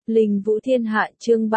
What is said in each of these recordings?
Linh Vũ Thiên Hạ chương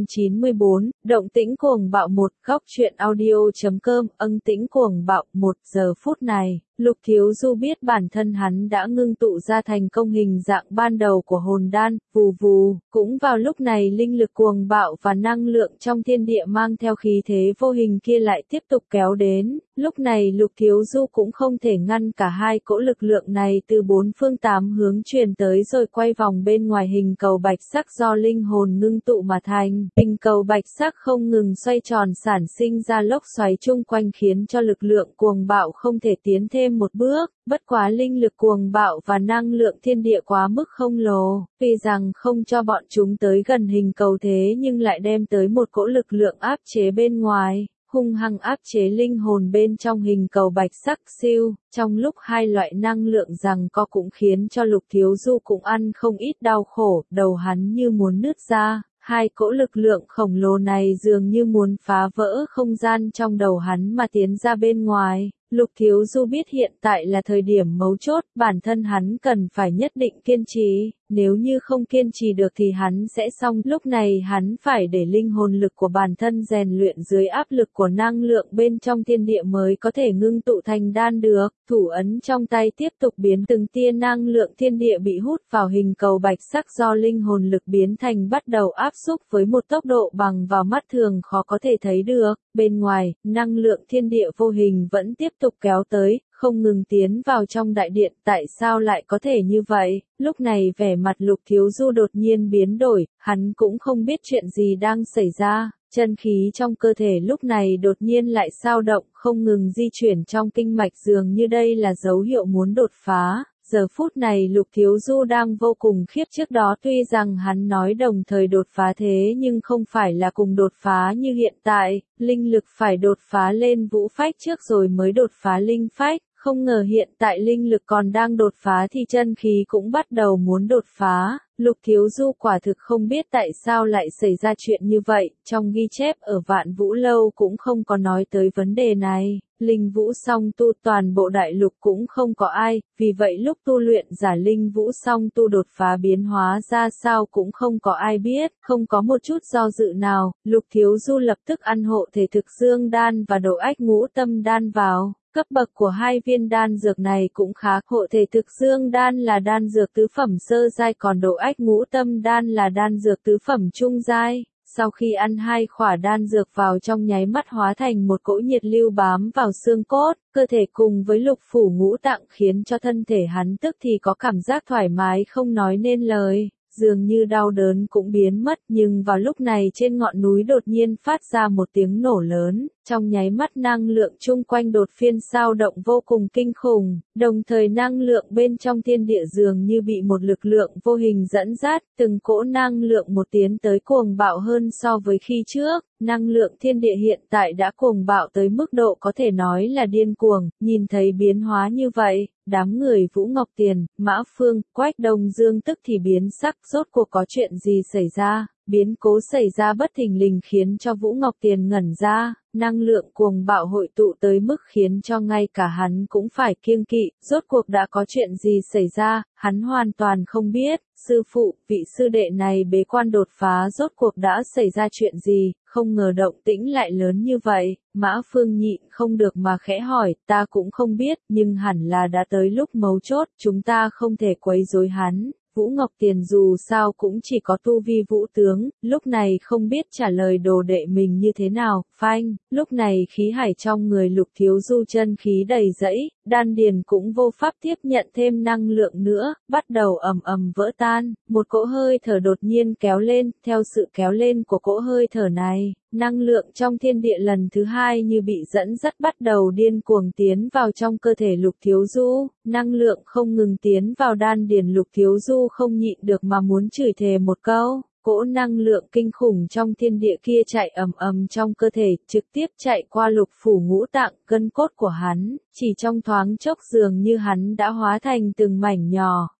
394, Động tĩnh cuồng bạo 1, góc truyện audio.com, tĩnh cuồng bạo 1 giờ phút này. Lục Thiếu Du biết bản thân hắn đã ngưng tụ ra thành công hình dạng ban đầu của hồn đan, vù vù, cũng vào lúc này linh lực cuồng bạo và năng lượng trong thiên địa mang theo khí thế vô hình kia lại tiếp tục kéo đến. Lúc này Lục Thiếu Du cũng không thể ngăn cả hai cỗ lực lượng này từ bốn phương tám hướng truyền tới rồi quay vòng bên ngoài hình cầu bạch sắc do linh hồn ngưng tụ mà thành. Hình cầu bạch sắc không ngừng xoay tròn sản sinh ra lốc xoáy chung quanh khiến cho lực lượng cuồng bạo không thể tiến thêm một bước. Bất quá linh lực cuồng bạo và năng lượng thiên địa quá mức khổng lồ, vì rằng không cho bọn chúng tới gần hình cầu thế nhưng lại đem tới một cỗ lực lượng áp chế bên ngoài, hung hăng áp chế linh hồn bên trong hình cầu bạch sắc siêu. Trong lúc hai loại năng lượng giằng co cũng khiến cho Lục Thiếu Du cũng ăn không ít đau khổ, đầu hắn như muốn nứt ra. Hai cỗ lực lượng khổng lồ này dường như muốn phá vỡ không gian trong đầu hắn mà tiến ra bên ngoài. Lục Thiếu Du biết hiện tại là thời điểm mấu chốt, bản thân hắn cần phải nhất định kiên trì, nếu như không kiên trì được thì hắn sẽ xong. Lúc này hắn phải để linh hồn lực của bản thân rèn luyện dưới áp lực của năng lượng bên trong thiên địa mới có thể ngưng tụ thành đan được. Thủ ấn trong tay tiếp tục biến từng tia năng lượng thiên địa bị hút vào hình cầu bạch sắc do linh hồn lực biến thành bắt đầu áp xúc với một tốc độ bằng vào mắt thường khó có thể thấy được. Bên ngoài, năng lượng thiên địa vô hình vẫn tiếp tục kéo tới, không ngừng tiến vào trong đại điện. Tại sao lại có thể như vậy? Lúc này vẻ mặt Lục Thiếu Du đột nhiên biến đổi, hắn cũng không biết chuyện gì đang xảy ra. Chân khí trong cơ thể lúc này đột nhiên lại xao động, không ngừng di chuyển trong kinh mạch dường như đây là dấu hiệu muốn đột phá. Giờ phút này Lục Thiếu Du đang vô cùng khiếp, trước đó tuy rằng hắn nói đồng thời đột phá thế nhưng không phải là cùng đột phá như hiện tại, linh lực phải đột phá lên vũ phách trước rồi mới đột phá linh phách. Không ngờ hiện tại linh lực còn đang đột phá thì chân khí cũng bắt đầu muốn đột phá. Lục Thiếu Du quả thực không biết tại sao lại xảy ra chuyện như vậy, trong ghi chép ở Vạn Vũ Lâu cũng không có nói tới vấn đề này. Linh Vũ song tu toàn bộ đại lục cũng không có ai, vì vậy lúc tu luyện giả Linh Vũ song tu đột phá biến hóa ra sao cũng không có ai biết. Không có một chút do dự nào, Lục Thiếu Du lập tức ăn hộ thể thực dương đan và độ ách ngũ tâm đan vào. Cấp bậc của hai viên đan dược này cũng khá, hộ thể thực dương đan là đan dược tứ phẩm sơ giai, còn độ ách ngũ tâm đan là đan dược tứ phẩm trung giai. Sau khi ăn hai khỏa đan dược vào trong nháy mắt hóa thành một cỗ nhiệt lưu bám vào xương cốt, cơ thể cùng với lục phủ ngũ tạng khiến cho thân thể hắn tức thì có cảm giác thoải mái không nói nên lời. Dường như đau đớn cũng biến mất, nhưng vào lúc này trên ngọn núi đột nhiên phát ra một tiếng nổ lớn, trong nháy mắt năng lượng chung quanh đột phiên xao động vô cùng kinh khủng, đồng thời năng lượng bên trong thiên địa dường như bị một lực lượng vô hình dẫn dắt, từng cỗ năng lượng một tiến tới cuồng bạo hơn so với khi trước. Năng lượng thiên địa hiện tại đã cuồng bạo tới mức độ có thể nói là điên cuồng. Nhìn thấy biến hóa như vậy, đám người Vũ Ngọc Tiền, Mã Phương, Quách Đông Dương tức thì biến sắc, rốt cuộc có chuyện gì xảy ra. Biến cố xảy ra bất thình lình khiến cho Vũ Ngọc Tiền ngẩn ra, năng lượng cuồng bạo hội tụ tới mức khiến cho ngay cả hắn cũng phải kiêng kỵ. Rốt cuộc đã có chuyện gì xảy ra, hắn hoàn toàn không biết. Sư phụ, vị sư đệ này bế quan đột phá, rốt cuộc đã xảy ra chuyện gì? Không ngờ động tĩnh lại lớn như vậy. Mã Phương nhịn không được mà khẽ hỏi, ta cũng không biết, nhưng hẳn là đã tới lúc mấu chốt, chúng ta không thể quấy rối hắn. Vũ Ngọc Tiền dù sao cũng chỉ có tu vi vũ tướng, lúc này không biết trả lời đồ đệ mình như thế nào. Phanh, lúc này khí hải trong người Lục Thiếu Du chân khí đầy rẫy, đan điền cũng vô pháp tiếp nhận thêm năng lượng nữa, bắt đầu ầm ầm vỡ tan. Một cỗ hơi thở đột nhiên kéo lên, theo sự kéo lên của cỗ hơi thở này, năng lượng trong thiên địa lần thứ hai như bị dẫn dắt bắt đầu điên cuồng tiến vào trong cơ thể Lục Thiếu Du. Năng lượng không ngừng tiến vào đan điền Lục Thiếu Du không nhịn được mà muốn chửi thề một câu. Cỗ năng lượng kinh khủng trong thiên địa kia chạy ầm ầm trong cơ thể, trực tiếp chạy qua lục phủ ngũ tạng, gân cốt của hắn, chỉ trong thoáng chốc dường như hắn đã hóa thành từng mảnh nhỏ.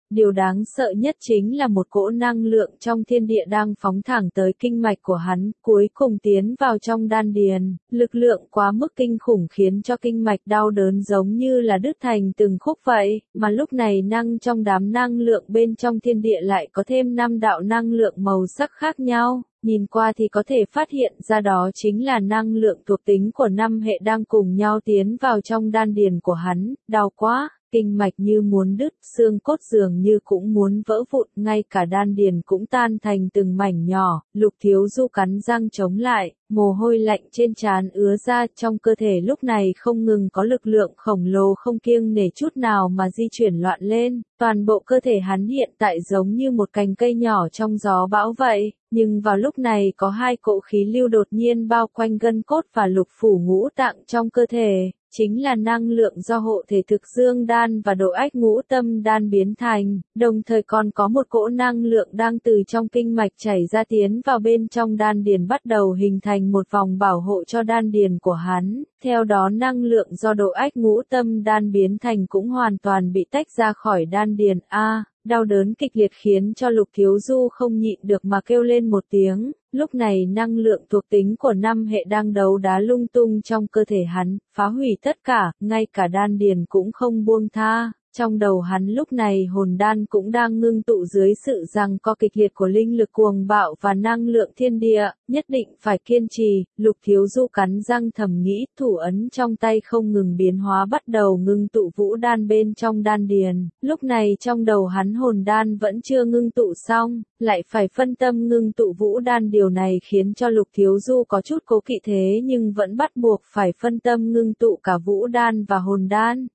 Điều đáng sợ nhất chính là một cỗ năng lượng trong thiên địa đang phóng thẳng tới kinh mạch của hắn, cuối cùng tiến vào trong đan điền. Lực lượng quá mức kinh khủng khiến cho kinh mạch đau đớn giống như là đứt thành từng khúc vậy, mà lúc này trong đám năng lượng bên trong thiên địa lại có thêm 5 đạo năng lượng màu sắc khác nhau. Nhìn qua thì có thể phát hiện ra đó chính là năng lượng thuộc tính của 5 hệ đang cùng nhau tiến vào trong đan điền của hắn. Đau quá, kinh mạch như muốn đứt, xương cốt dường như cũng muốn vỡ vụn, ngay cả đan điền cũng tan thành từng mảnh nhỏ. Lục Thiếu Du cắn răng chống lại, mồ hôi lạnh trên trán ứa ra, trong cơ thể lúc này không ngừng có lực lượng khổng lồ không kiêng nể chút nào mà di chuyển loạn lên. Toàn bộ cơ thể hắn hiện tại giống như một cành cây nhỏ trong gió bão vậy. Nhưng vào lúc này có 2 cỗ khí lưu đột nhiên bao quanh gân cốt và lục phủ ngũ tạng trong cơ thể, chính là năng lượng do hộ thể thực dương đan và độ ách ngũ tâm đan biến thành, đồng thời còn có một cỗ năng lượng đang từ trong kinh mạch chảy ra tiến vào bên trong đan điền bắt đầu hình thành một vòng bảo hộ cho đan điền của hắn. Theo đó năng lượng do độ ách ngũ tâm đan biến thành cũng hoàn toàn bị tách ra khỏi đan điền. Đau đớn kịch liệt khiến cho Lục Thiếu Du không nhịn được mà kêu lên một tiếng. Lúc này năng lượng thuộc tính của 5 hệ đang đấu đá lung tung trong cơ thể hắn, phá hủy tất cả, ngay cả đan điền cũng không buông tha. Trong đầu hắn lúc này hồn đan cũng đang ngưng tụ dưới sự giằng co kịch liệt của linh lực cuồng bạo và năng lượng thiên địa, nhất định phải kiên trì. Lục Thiếu Du cắn răng thầm nghĩ, thủ ấn trong tay không ngừng biến hóa bắt đầu ngưng tụ vũ đan bên trong đan điền. Lúc này trong đầu hắn hồn đan vẫn chưa ngưng tụ xong, lại phải phân tâm ngưng tụ vũ đan, điều này khiến cho Lục Thiếu Du có chút cố kỵ thế nhưng vẫn bắt buộc phải phân tâm ngưng tụ cả vũ đan và hồn đan.